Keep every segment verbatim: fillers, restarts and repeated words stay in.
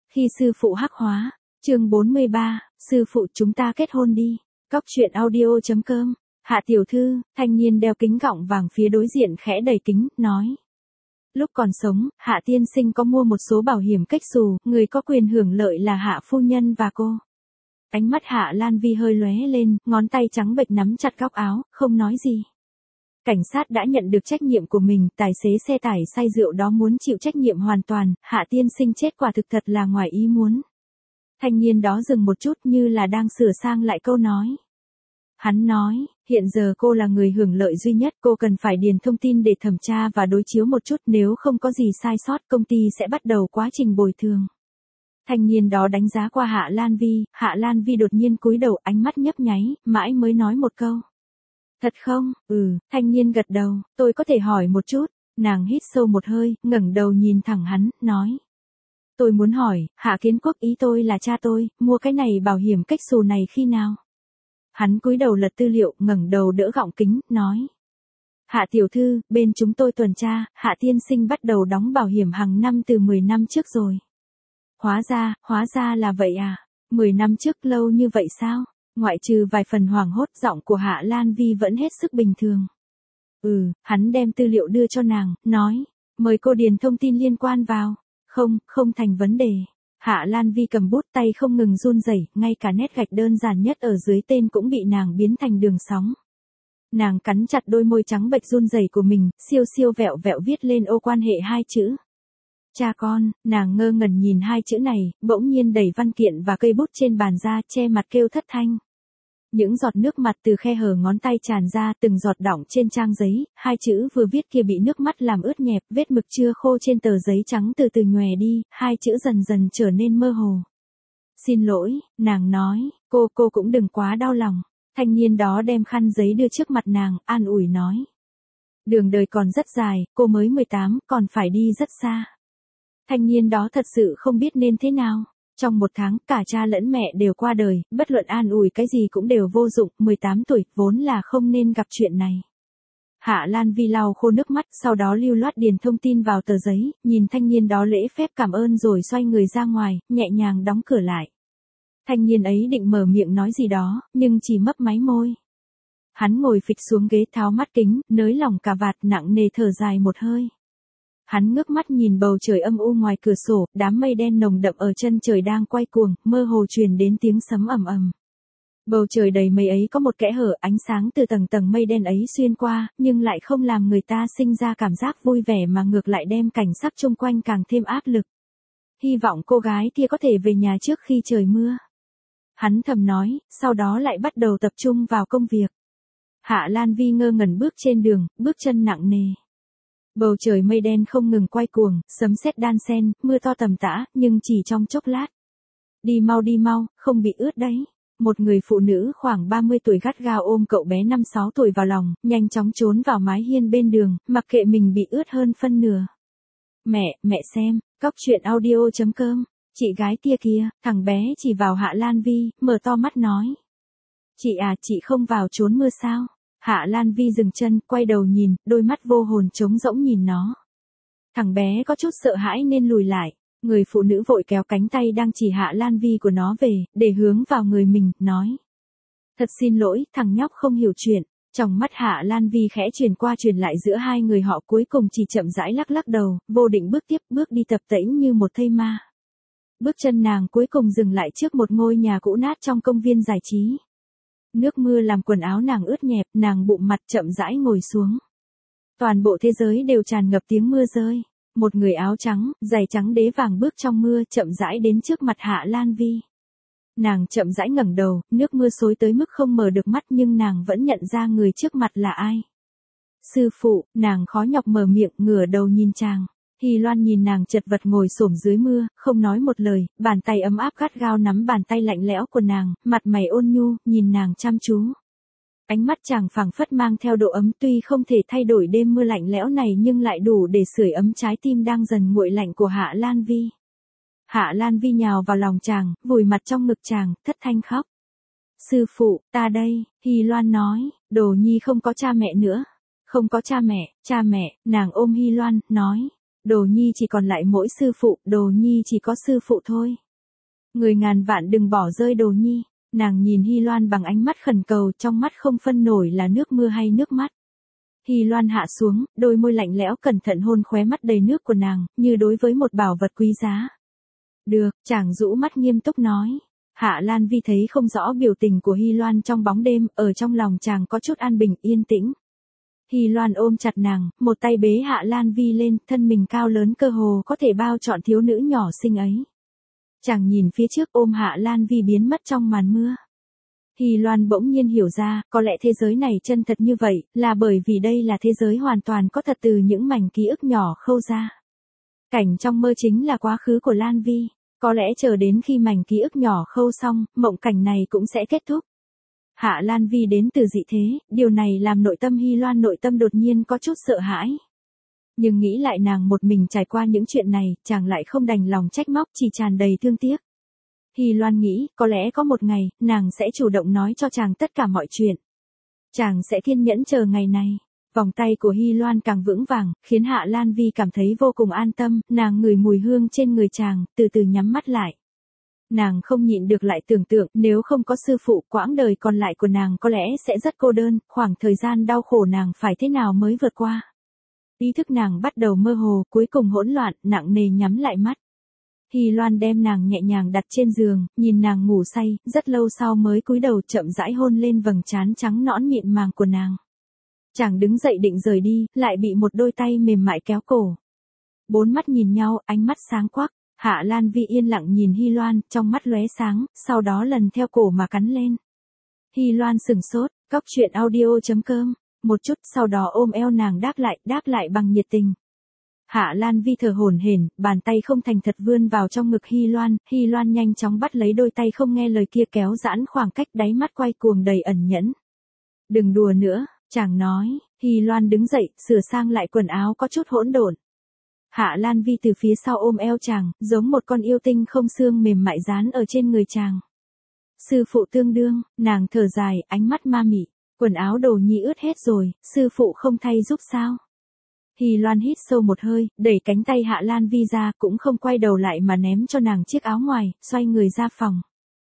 Khi sư phụ hắc hóa, chương bốn mươi ba, sư phụ chúng ta kết hôn đi. Cóc truyện audio chấm com. Hạ tiểu thư, thanh niên đeo kính gọng vàng phía đối diện khẽ đẩy kính, nói. Lúc còn sống, Hạ tiên sinh có mua một số bảo hiểm cách xù, người có quyền hưởng lợi là Hạ phu nhân và cô. Ánh mắt Hạ Lan Vi hơi lóe lên, ngón tay trắng bệch nắm chặt góc áo, không nói gì. Cảnh sát đã nhận được trách nhiệm của mình, tài xế xe tải say rượu đó muốn chịu trách nhiệm hoàn toàn, Hạ tiên sinh chết quả thực thật là ngoài ý muốn. Thanh niên đó dừng một chút như là đang sửa sang lại câu nói. Hắn nói, hiện giờ cô là người hưởng lợi duy nhất, cô cần phải điền thông tin để thẩm tra và đối chiếu một chút, nếu không có gì sai sót công ty sẽ bắt đầu quá trình bồi thường. Thanh niên đó đánh giá qua Hạ Lan Vi, Hạ Lan Vi đột nhiên cúi đầu, ánh mắt nhấp nháy, mãi mới nói một câu. Thật không? Ừ, thanh niên gật đầu, tôi có thể hỏi một chút. Nàng hít sâu một hơi, ngẩng đầu nhìn thẳng hắn, nói. Tôi muốn hỏi, Hạ Kiến Quốc ý tôi là cha tôi, mua cái này bảo hiểm cách xù này khi nào? Hắn cúi đầu lật tư liệu, ngẩng đầu đỡ gọng kính, nói. Hạ tiểu thư, bên chúng tôi tuần tra, Hạ tiên sinh bắt đầu đóng bảo hiểm hàng năm từ mười năm trước rồi. Hóa ra, hóa ra là vậy à? mười năm trước lâu như vậy sao? Ngoại trừ vài phần hoảng hốt, giọng của Hạ Lan Vi vẫn hết sức bình thường. Ừ, hắn đem tư liệu đưa cho nàng, nói, mời cô điền thông tin liên quan vào. Không, không thành vấn đề. Hạ Lan Vi cầm bút, tay không ngừng run rẩy, ngay cả nét gạch đơn giản nhất ở dưới tên cũng bị nàng biến thành đường sóng. Nàng cắn chặt đôi môi trắng bệch run rẩy của mình, siêu siêu vẹo vẹo viết lên ô quan hệ hai chữ. Cha con, nàng ngơ ngẩn nhìn hai chữ này, bỗng nhiên đẩy văn kiện và cây bút trên bàn ra, che mặt kêu thất thanh. Những giọt nước mặt từ khe hở ngón tay tràn ra, từng giọt đọng trên trang giấy, hai chữ vừa viết kia bị nước mắt làm ướt nhẹp, vết mực chưa khô trên tờ giấy trắng từ từ nhòe đi, hai chữ dần dần trở nên mơ hồ. Xin lỗi, nàng nói, cô cô cũng đừng quá đau lòng. Thanh niên đó đem khăn giấy đưa trước mặt nàng, an ủi nói. Đường đời còn rất dài, cô mới mười tám, còn phải đi rất xa. Thanh niên đó thật sự không biết nên thế nào. Trong một tháng, cả cha lẫn mẹ đều qua đời, bất luận an ủi cái gì cũng đều vô dụng, mười tám tuổi, vốn là không nên gặp chuyện này. Hạ Lan Vi lau khô nước mắt, sau đó lưu loát điền thông tin vào tờ giấy, nhìn thanh niên đó lễ phép cảm ơn rồi xoay người ra ngoài, nhẹ nhàng đóng cửa lại. Thanh niên ấy định mở miệng nói gì đó, nhưng chỉ mấp máy môi. Hắn ngồi phịch xuống ghế tháo mắt kính, nới lỏng cà vạt nặng nề thở dài một hơi. Hắn ngước mắt nhìn bầu trời âm u ngoài cửa sổ, đám mây đen nồng đậm ở chân trời đang quay cuồng, mơ hồ truyền đến tiếng sấm ầm ầm. Bầu trời đầy mây ấy có một kẽ hở, ánh sáng từ tầng tầng mây đen ấy xuyên qua, nhưng lại không làm người ta sinh ra cảm giác vui vẻ mà ngược lại đem cảnh sắc xung quanh càng thêm áp lực. Hy vọng cô gái kia có thể về nhà trước khi trời mưa. Hắn thầm nói, sau đó lại bắt đầu tập trung vào công việc. Hạ Lan Vi ngơ ngẩn bước trên đường, bước chân nặng nề. Bầu trời mây đen không ngừng quay cuồng, sấm sét đan xen, mưa to tầm tã, nhưng chỉ trong chốc lát. Đi mau đi mau, không bị ướt đấy. Một người phụ nữ khoảng ba mươi tuổi gắt gao ôm cậu bé năm sáu tuổi vào lòng, nhanh chóng trốn vào mái hiên bên đường, mặc kệ mình bị ướt hơn phân nửa. Mẹ, mẹ xem, cóc truyện audio chấm com, chị gái kia kia, thằng bé chỉ vào Hạ Lan Vi, mở to mắt nói. Chị à, chị không vào trốn mưa sao? Hạ Lan Vi dừng chân, quay đầu nhìn, đôi mắt vô hồn trống rỗng nhìn nó. Thằng bé có chút sợ hãi nên lùi lại. Người phụ nữ vội kéo cánh tay đang chỉ Hạ Lan Vi của nó về, để hướng vào người mình, nói. Thật xin lỗi, thằng nhóc không hiểu chuyện. Trong mắt Hạ Lan Vi khẽ truyền qua truyền lại giữa hai người họ, cuối cùng chỉ chậm rãi lắc lắc đầu, vô định bước tiếp, bước đi tập tễnh như một thây ma. Bước chân nàng cuối cùng dừng lại trước một ngôi nhà cũ nát trong công viên giải trí. Nước mưa làm quần áo nàng ướt nhẹp, nàng bụng mặt chậm rãi ngồi xuống. Toàn bộ thế giới đều tràn ngập tiếng mưa rơi. Một người áo trắng, giày trắng đế vàng bước trong mưa chậm rãi đến trước mặt Hạ Lan Vi. Nàng chậm rãi ngẩng đầu, nước mưa xối tới mức không mở được mắt nhưng nàng vẫn nhận ra người trước mặt là ai. Sư phụ, nàng khó nhọc mở miệng, ngửa đầu nhìn chàng. Hy Loan nhìn nàng chật vật ngồi xổm dưới mưa, không nói một lời, bàn tay ấm áp gắt gao nắm bàn tay lạnh lẽo của nàng, mặt mày ôn nhu, nhìn nàng chăm chú. Ánh mắt chàng phảng phất mang theo độ ấm, tuy không thể thay đổi đêm mưa lạnh lẽo này nhưng lại đủ để sưởi ấm trái tim đang dần nguội lạnh của Hạ Lan Vi. Hạ Lan Vi nhào vào lòng chàng, vùi mặt trong ngực chàng, thất thanh khóc. Sư phụ, ta đây, Hy Loan nói, đồ nhi không có cha mẹ nữa. Không có cha mẹ, cha mẹ, nàng ôm Hy Loan, nói. Đồ nhi chỉ còn lại mỗi sư phụ, đồ nhi chỉ có sư phụ thôi. Người ngàn vạn đừng bỏ rơi đồ nhi. Nàng nhìn Hy Loan bằng ánh mắt khẩn cầu, trong mắt không phân nổi là nước mưa hay nước mắt. Hy Loan hạ xuống, đôi môi lạnh lẽo cẩn thận hôn khóe mắt đầy nước của nàng, như đối với một bảo vật quý giá. Được, chàng rũ mắt nghiêm túc nói. Hạ Lan Vi thấy không rõ biểu tình của Hy Loan trong bóng đêm, ở trong lòng chàng có chút an bình yên tĩnh. Hy Loan ôm chặt nàng, một tay bế Hạ Lan Vi lên, thân mình cao lớn cơ hồ có thể bao trọn thiếu nữ nhỏ xinh ấy. Chàng nhìn phía trước ôm Hạ Lan Vi biến mất trong màn mưa. Hy Loan bỗng nhiên hiểu ra, có lẽ thế giới này chân thật như vậy, là bởi vì đây là thế giới hoàn toàn có thật từ những mảnh ký ức nhỏ khâu ra. Cảnh trong mơ chính là quá khứ của Lan Vi, có lẽ chờ đến khi mảnh ký ức nhỏ khâu xong, mộng cảnh này cũng sẽ kết thúc. Hạ Lan Vi đến từ dị thế, điều này làm nội tâm Hy Loan nội tâm đột nhiên có chút sợ hãi. Nhưng nghĩ lại nàng một mình trải qua những chuyện này, chàng lại không đành lòng trách móc, chỉ tràn đầy thương tiếc. Hy Loan nghĩ, có lẽ có một ngày, nàng sẽ chủ động nói cho chàng tất cả mọi chuyện. Chàng sẽ kiên nhẫn chờ ngày này. Vòng tay của Hy Loan càng vững vàng, khiến Hạ Lan Vi cảm thấy vô cùng an tâm, nàng ngửi mùi hương trên người chàng, từ từ nhắm mắt lại. Nàng không nhịn được lại tưởng tượng, nếu không có sư phụ, quãng đời còn lại của nàng có lẽ sẽ rất cô đơn, khoảng thời gian đau khổ nàng phải thế nào mới vượt qua. Ý thức nàng bắt đầu mơ hồ, cuối cùng hỗn loạn, nặng nề nhắm lại mắt. Hy Loan đem nàng nhẹ nhàng đặt trên giường, nhìn nàng ngủ say, rất lâu sau mới cúi đầu chậm rãi hôn lên vầng trán trắng nõn mịn màng của nàng. Chàng đứng dậy định rời đi, lại bị một đôi tay mềm mại kéo cổ. Bốn mắt nhìn nhau, ánh mắt sáng quắc. Hạ Lan Vi yên lặng nhìn Hy Loan, trong mắt lóe sáng, sau đó lần theo cổ mà cắn lên. Hy Loan sừng sốt, cóc truyện audio chấm com, một chút sau đó ôm eo nàng đáp lại, đáp lại bằng nhiệt tình. Hạ Lan Vi thở hổn hển, bàn tay không thành thật vươn vào trong ngực Hy Loan, Hy Loan nhanh chóng bắt lấy đôi tay không nghe lời kia kéo giãn khoảng cách, đáy mắt quay cuồng đầy ẩn nhẫn. Đừng đùa nữa, chàng nói. Hy Loan đứng dậy, sửa sang lại quần áo có chút hỗn độn. Hạ Lan Vi từ phía sau ôm eo chàng, giống một con yêu tinh không xương mềm mại dán ở trên người chàng. Sư phụ tương đương, nàng thở dài, ánh mắt ma mị, quần áo đồ nhi ướt hết rồi, sư phụ không thay giúp sao? Hy Loan hít sâu một hơi, đẩy cánh tay Hạ Lan Vi ra, cũng không quay đầu lại mà ném cho nàng chiếc áo ngoài, xoay người ra phòng.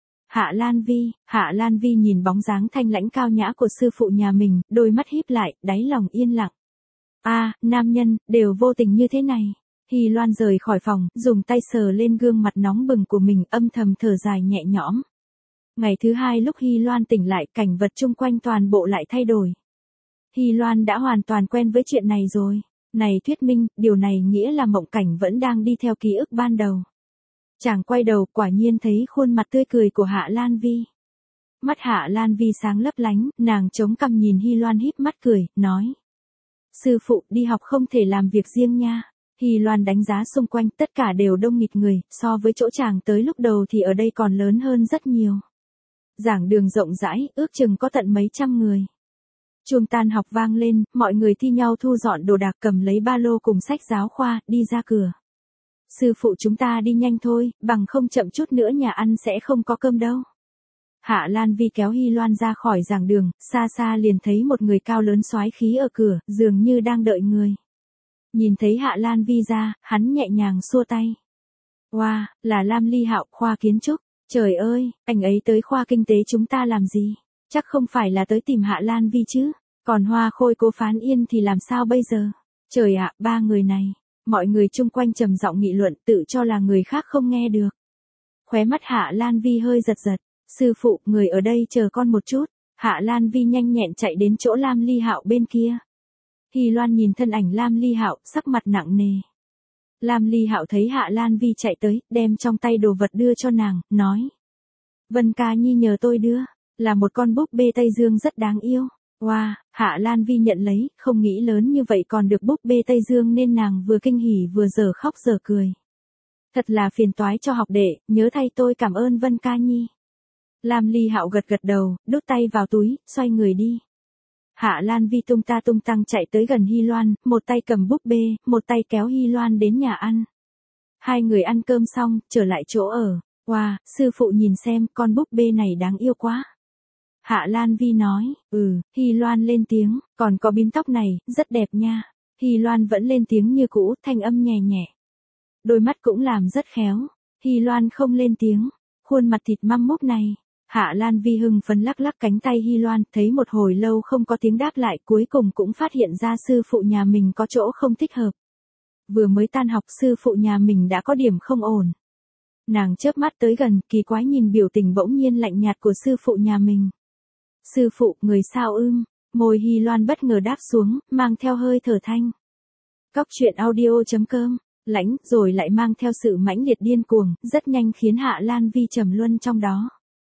Hạ Lan Vi, Hạ Lan Vi nhìn bóng dáng thanh lãnh cao nhã của sư phụ nhà mình, đôi mắt híp lại, đáy lòng yên lặng. A, à, nam nhân, đều vô tình như thế này. Hy Loan rời khỏi phòng, dùng tay sờ lên gương mặt nóng bừng của mình, âm thầm thở dài nhẹ nhõm. Ngày thứ hai lúc Hy Loan tỉnh lại, cảnh vật chung quanh toàn bộ lại thay đổi. Hy Loan đã hoàn toàn quen với chuyện này rồi. Này thuyết minh, điều này nghĩa là mộng cảnh vẫn đang đi theo ký ức ban đầu. Chàng quay đầu, quả nhiên thấy khuôn mặt tươi cười của Hạ Lan Vi. Mắt Hạ Lan Vi sáng lấp lánh, nàng chống cằm nhìn Hy Loan híp mắt cười, nói. Sư phụ, đi học không thể làm việc riêng nha. Hy Loan đánh giá xung quanh, tất cả đều đông nghịt người, so với chỗ chàng tới lúc đầu thì ở đây còn lớn hơn rất nhiều. Giảng đường rộng rãi, ước chừng có tận mấy trăm người. Chuông tan học vang lên, mọi người thi nhau thu dọn đồ đạc, cầm lấy ba lô cùng sách giáo khoa, đi ra cửa. Sư phụ chúng ta đi nhanh thôi, bằng không chậm chút nữa nhà ăn sẽ không có cơm đâu. Hạ Lan Vi kéo Hy Loan ra khỏi giảng đường, xa xa liền thấy một người cao lớn soái khí ở cửa, dường như đang đợi người. Nhìn thấy Hạ Lan Vi ra, hắn nhẹ nhàng xua tay. Wow, là Lam Ly Hạo, khoa kiến trúc. Trời ơi, anh ấy tới khoa kinh tế chúng ta làm gì? Chắc không phải là tới tìm Hạ Lan Vi chứ? Còn Hoa Khôi Cố Phán Yên thì làm sao bây giờ? Trời ạ, ba người này. Mọi người chung quanh trầm giọng nghị luận, tự cho là người khác không nghe được. Khóe mắt Hạ Lan Vi hơi giật giật. Sư phụ, người ở đây chờ con một chút. Hạ Lan Vi nhanh nhẹn chạy đến chỗ Lam Ly Hạo bên kia. Hy Loan nhìn thân ảnh Lam Ly Hạo, sắc mặt nặng nề. Lam Ly Hạo thấy Hạ Lan Vi chạy tới, đem trong tay đồ vật đưa cho nàng, nói. Vân ca nhi nhờ tôi đưa, là một con búp bê Tây Dương rất đáng yêu. Wow, Hạ Lan Vi nhận lấy, không nghĩ lớn như vậy còn được búp bê Tây Dương nên nàng vừa kinh hỉ vừa giờ khóc giờ cười. Thật là phiền toái cho học đệ, nhớ thay tôi cảm ơn Vân ca nhi. Lam Ly Hạo gật gật đầu, đút tay vào túi, xoay người đi. Hạ Lan Vi tung ta tung tăng chạy tới gần Hy Loan, một tay cầm búp bê, một tay kéo Hy Loan đến nhà ăn. Hai người ăn cơm xong, trở lại chỗ ở. Wow, sư phụ nhìn xem, con búp bê này đáng yêu quá. Hạ Lan Vi nói, ừ, Hy Loan lên tiếng, còn có bím tóc này, rất đẹp nha. Hy Loan vẫn lên tiếng như cũ, thanh âm nhẹ nhẹ. Đôi mắt cũng làm rất khéo. Hy Loan không lên tiếng. Khuôn mặt thịt măm mốc này. Hạ Lan Vi hưng phấn lắc lắc cánh tay Hy Loan, thấy một hồi lâu không có tiếng đáp lại, cuối cùng cũng phát hiện ra sư phụ nhà mình có chỗ không thích hợp. Vừa mới tan học sư phụ nhà mình đã có điểm không ổn. Nàng chớp mắt tới gần, kỳ quái nhìn biểu tình bỗng nhiên lạnh nhạt của sư phụ nhà mình. Sư phụ, người sao ưm? Môi Hy Loan bất ngờ đáp xuống, mang theo hơi thở thanh. Cóc truyện audio chấm com, lãnh, rồi lại mang theo sự mãnh liệt điên cuồng, rất nhanh khiến Hạ Lan Vi trầm luân trong đó.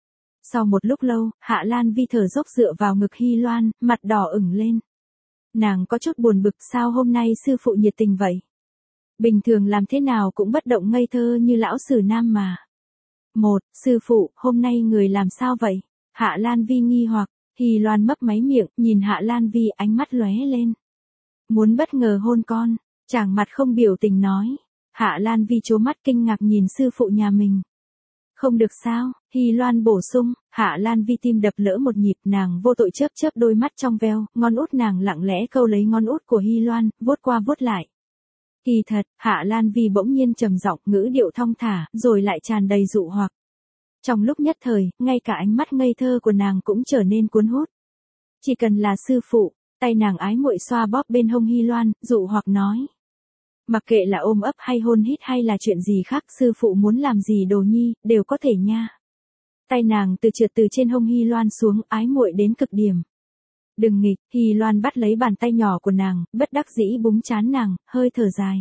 Sau một lúc lâu, Hạ Lan Vi thở dốc dựa vào ngực Hy Loan, mặt đỏ ửng lên. Nàng có chút buồn bực, sao hôm nay sư phụ nhiệt tình vậy? Bình thường làm thế nào cũng bất động ngây thơ như lão sử nam mà. Một, sư phụ, hôm nay người làm sao vậy? Hạ Lan Vi nghi hoặc. Hy Loan mấp máy miệng, nhìn Hạ Lan Vi, ánh mắt lóe lên. Muốn bất ngờ hôn con, chàng mặt không biểu tình nói. Hạ Lan Vi trố mắt kinh ngạc nhìn sư phụ nhà mình. Không được sao? Hy Loan bổ sung. Hạ Lan Vi tim đập lỡ một nhịp, nàng vô tội chớp chớp đôi mắt trong veo, ngón út nàng lặng lẽ câu lấy ngón út của Hy Loan, vuốt qua vuốt lại. Kỳ thật, Hạ Lan Vi bỗng nhiên trầm giọng, ngữ điệu thong thả, rồi lại tràn đầy dụ hoặc. Trong lúc nhất thời, ngay cả ánh mắt ngây thơ của nàng cũng trở nên cuốn hút. Chỉ cần là sư phụ, tay nàng ái muội xoa bóp bên hông Hy Loan, dụ hoặc nói. Mặc kệ là ôm ấp hay hôn hít hay là chuyện gì khác, sư phụ muốn làm gì đồ nhi, đều có thể nha. Tay nàng từ trượt từ trên hông Hy Loan xuống, ái muội đến cực điểm. Đừng nghịch, Hy Loan bắt lấy bàn tay nhỏ của nàng, bất đắc dĩ búng trán nàng, hơi thở dài.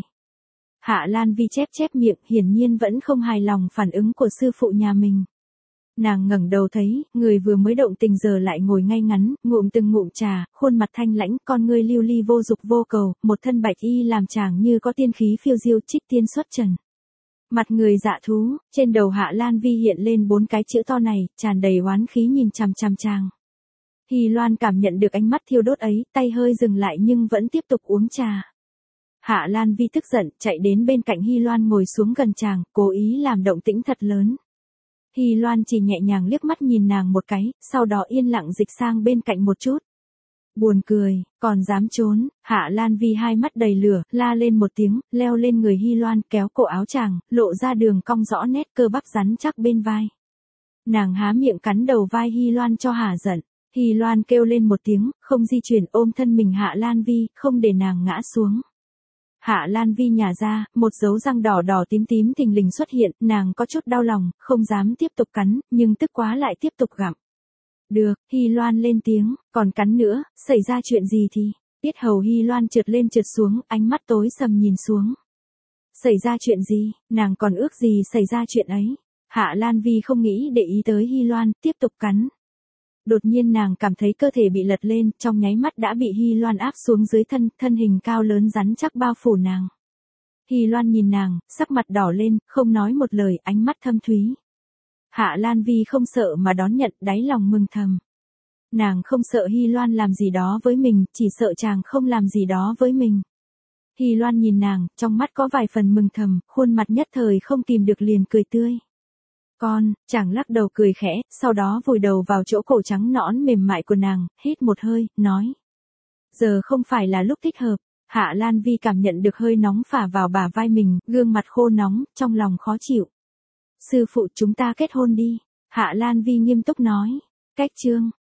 Hạ Lan Vi chép chép miệng, hiển nhiên vẫn không hài lòng phản ứng của sư phụ nhà mình. Nàng ngẩng đầu thấy, người vừa mới động tình giờ lại ngồi ngay ngắn, ngụm từng ngụm trà, khuôn mặt thanh lãnh, con ngươi lưu ly vô dục vô cầu, một thân bạch y làm chàng như có tiên khí phiêu diêu, trích tiên xuất trần. Mặt người dạ thú, trên đầu Hạ Lan Vi hiện lên bốn cái chữ to này, tràn đầy oán khí nhìn chằm chằm chàng. Hy Loan cảm nhận được ánh mắt thiêu đốt ấy, tay hơi dừng lại nhưng vẫn tiếp tục uống trà. Hạ Lan Vi tức giận, chạy đến bên cạnh Hy Loan ngồi xuống gần chàng, cố ý làm động tĩnh thật lớn. Hy Loan chỉ nhẹ nhàng liếc mắt nhìn nàng một cái, sau đó yên lặng dịch sang bên cạnh một chút. Buồn cười, còn dám trốn, Hạ Lan Vi hai mắt đầy lửa, la lên một tiếng, leo lên người Hy Loan, kéo cổ áo chàng, lộ ra đường cong rõ nét cơ bắp rắn chắc bên vai. Nàng há miệng cắn đầu vai Hy Loan cho hả giận. Hy Loan kêu lên một tiếng, không di chuyển ôm thân mình Hạ Lan Vi, không để nàng ngã xuống. Hạ Lan Vi nhả ra, một dấu răng đỏ đỏ tím tím thình lình xuất hiện, nàng có chút đau lòng, không dám tiếp tục cắn, nhưng tức quá lại tiếp tục gặm. Được, Hy Loan lên tiếng, còn cắn nữa, xảy ra chuyện gì thì, tiết hầu Hy Loan trượt lên trượt xuống, ánh mắt tối sầm nhìn xuống. Xảy ra chuyện gì, nàng còn ước gì xảy ra chuyện ấy. Hạ Lan Vi không nghĩ để ý tới Hy Loan, tiếp tục cắn. Đột nhiên nàng cảm thấy cơ thể bị lật lên, trong nháy mắt đã bị Hy Loan áp xuống dưới thân, thân hình cao lớn rắn chắc bao phủ nàng. Hy Loan nhìn nàng, sắc mặt đỏ lên, không nói một lời, ánh mắt thâm thúy. Hạ Lan Vi không sợ mà đón nhận, đáy lòng mừng thầm. Nàng không sợ Hy Loan làm gì đó với mình, chỉ sợ chàng không làm gì đó với mình. Hy Loan nhìn nàng, trong mắt có vài phần mừng thầm, khuôn mặt nhất thời không tìm được liền cười tươi. Con, chàng lắc đầu cười khẽ, sau đó vùi đầu vào chỗ cổ trắng nõn mềm mại của nàng, hít một hơi, nói. Giờ không phải là lúc thích hợp. Hạ Lan Vi cảm nhận được hơi nóng phả vào bả vai mình, gương mặt khô nóng, trong lòng khó chịu. Sư phụ chúng ta kết hôn đi. Hạ Lan Vi nghiêm túc nói. Cách chương.